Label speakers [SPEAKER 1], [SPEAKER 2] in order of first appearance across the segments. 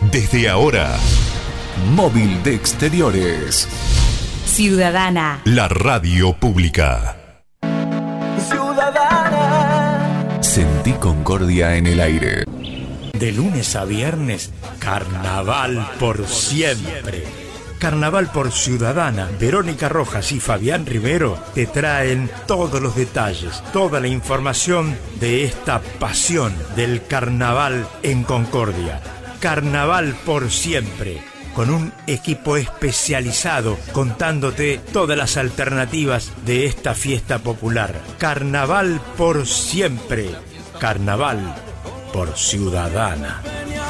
[SPEAKER 1] Desde ahora, Móvil de Exteriores.
[SPEAKER 2] Ciudadana.
[SPEAKER 1] La radio pública.
[SPEAKER 3] Ciudadana.
[SPEAKER 1] Sentí Concordia en el aire.
[SPEAKER 4] De lunes a viernes, Carnaval por siempre. Carnaval por Ciudadana. Verónica Rojas y Fabián Rivero te traen todos los detalles, toda la información de esta pasión del carnaval en Concordia. Carnaval por siempre, con un equipo especializado contándote todas las alternativas de esta fiesta popular. Carnaval por siempre. Carnaval por Ciudadana.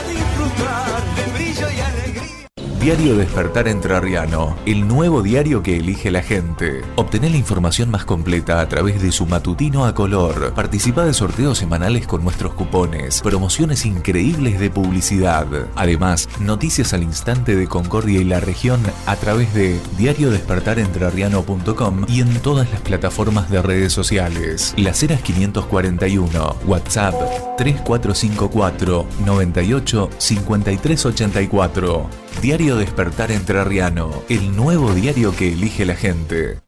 [SPEAKER 1] Diario Despertar Entrerriano, el nuevo diario que elige la gente. Obtené la información más completa a través de su matutino a color. Participá de sorteos semanales con nuestros cupones, promociones increíbles de publicidad. Además, noticias al instante de Concordia y la región a través de diariodespertarentrerriano.com y en todas las plataformas de redes sociales. Las Heras 541, WhatsApp 3454 98 53 84. Diario Despertar Entrerriano, el nuevo diario que elige la gente.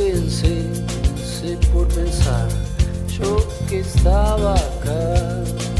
[SPEAKER 3] Pensé por pensar, yo que estaba acá.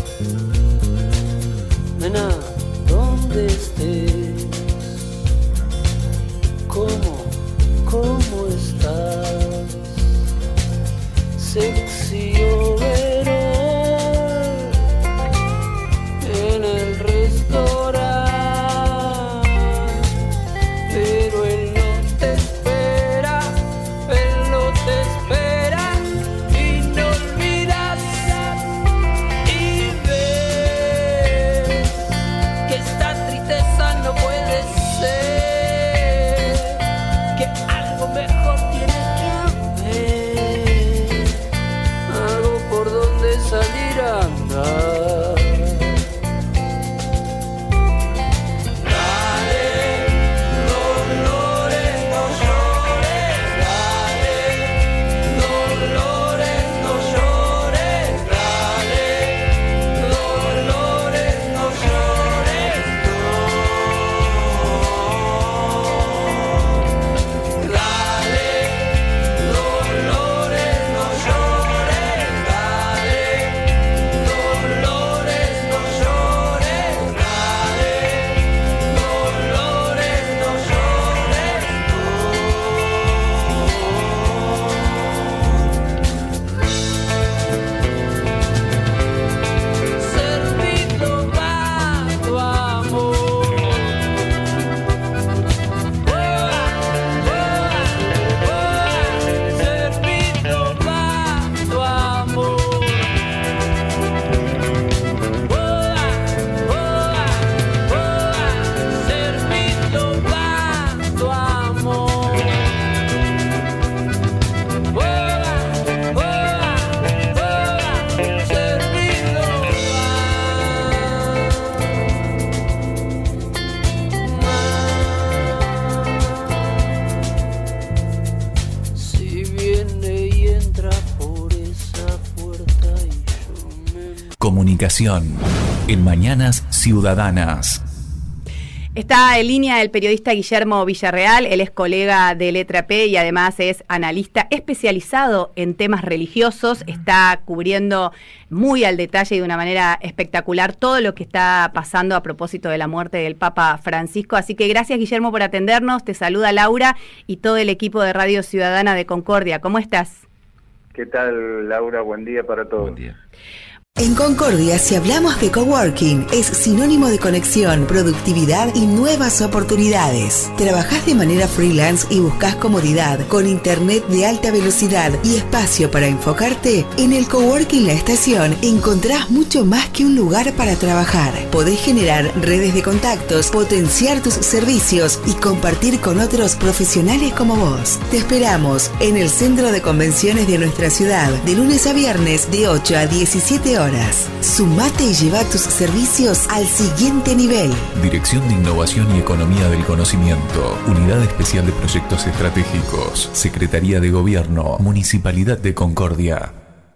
[SPEAKER 1] comunicación. En Mañanas Ciudadanas.
[SPEAKER 2] Está en línea el periodista Guillermo Villarreal. Él es colega de Letra P y además es analista especializado en temas religiosos. Está cubriendo muy al detalle y de una manera espectacular todo lo que está pasando a propósito de la muerte del Papa Francisco. Así que gracias, Guillermo, por atendernos. Te saluda Laura y todo el equipo de Radio Ciudadana de Concordia. ¿Cómo estás?
[SPEAKER 3] ¿Qué tal, Laura? Buen día para todos.
[SPEAKER 1] Buen día.
[SPEAKER 5] En Concordia, si hablamos de coworking, es sinónimo de conexión, productividad y nuevas oportunidades. ¿Trabajás de manera freelance y buscas comodidad con internet de alta velocidad y espacio para enfocarte? En el coworking La Estación encontrás mucho más que un lugar para trabajar. Podés generar redes de contactos, potenciar tus servicios y compartir con otros profesionales como vos. Te esperamos en el centro de convenciones de nuestra ciudad, de lunes a viernes de 8 a 17 horas. Sumate y lleva tus servicios al siguiente nivel.
[SPEAKER 1] Dirección de Innovación y Economía del Conocimiento. Unidad Especial de Proyectos Estratégicos. Secretaría de Gobierno. Municipalidad de Concordia.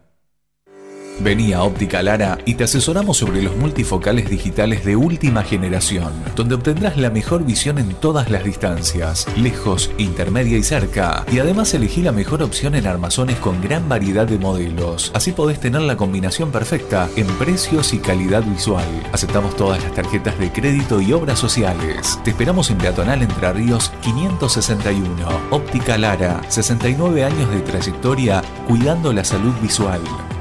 [SPEAKER 1] Vení a Óptica Lara y te asesoramos sobre los multifocales digitales de última generación, donde obtendrás la mejor visión en todas las distancias, lejos, intermedia y cerca. Y además elegí la mejor opción en armazones con gran variedad de modelos. Así podés tener la combinación perfecta en precios y calidad visual. Aceptamos todas las tarjetas de crédito y obras sociales. Te esperamos en Peatonal Entre Ríos 561. Óptica Lara, 69 años de trayectoria cuidando la salud visual.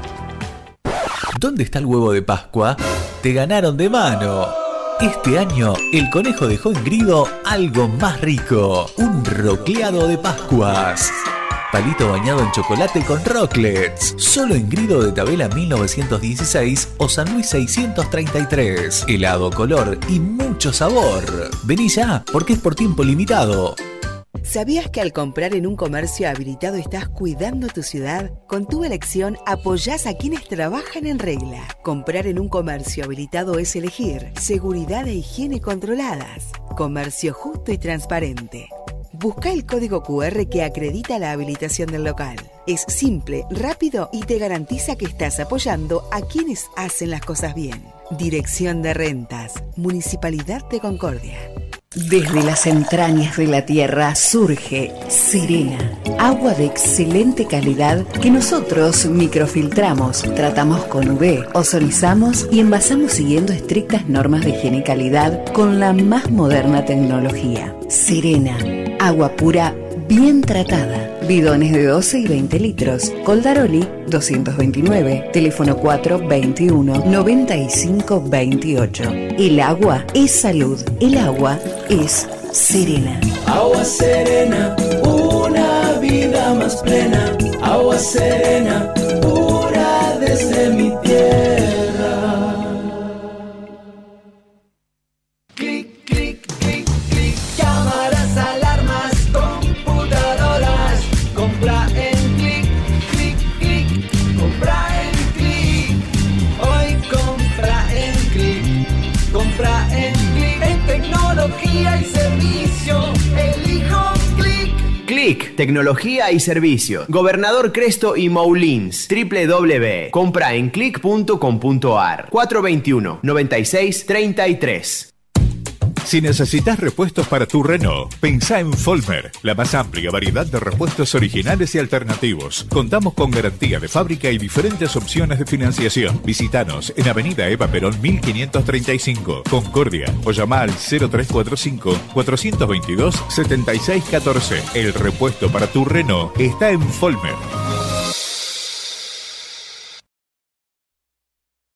[SPEAKER 1] ¿Dónde está el huevo de Pascua? ¡Te ganaron de mano! Este año, el conejo dejó en Grido algo más rico. Un rocleado de Pascuas. Palito bañado en chocolate con rocklets. Solo en Grido de Tabela 1916 o San Luis 633. Helado, color y mucho sabor. Vení ya, porque es por tiempo limitado.
[SPEAKER 5] ¿Sabías que al comprar en un comercio habilitado estás cuidando tu ciudad? Con tu elección apoyás a quienes trabajan en regla. Comprar en un comercio habilitado es elegir seguridad e higiene controladas. Comercio justo y transparente. Busca el código QR que acredita la habilitación del local. Es simple, rápido y te garantiza que estás apoyando a quienes hacen las cosas bien. Dirección de Rentas, Municipalidad de Concordia.
[SPEAKER 6] Desde las entrañas de la tierra surge Serena, agua de excelente calidad que nosotros microfiltramos, tratamos con UV, ozonizamos y envasamos siguiendo estrictas normas de higiene y calidad con la más moderna tecnología. Serena, agua pura bien tratada. Bidones de 12 y 20 litros. Coldaroli 229. Teléfono 421-9528. El agua es salud. El agua es Serena.
[SPEAKER 7] Agua serena, una vida más plena. Agua serena, pura desde mi tierra. Clic, clic, clic, clic. Cámaras, alarmas, computadoras. Compra en Clic, clic, clic. Compra en Clic. Hoy compra en Clic. Compra en Clic. En tecnología y servicio, elijo Clic.
[SPEAKER 8] Clic, tecnología y servicio. Gobernador Cresto y Moulins. www.compraenclic.com.ar 421-9633.
[SPEAKER 9] Si necesitas repuestos para tu Renault, pensá en Folmer, la más amplia variedad de repuestos originales y alternativos. Contamos con garantía de fábrica y diferentes opciones de financiación. Visítanos en Avenida Eva Perón 1535, Concordia, o llama al 0345-422-7614. El repuesto para tu Renault está en Folmer.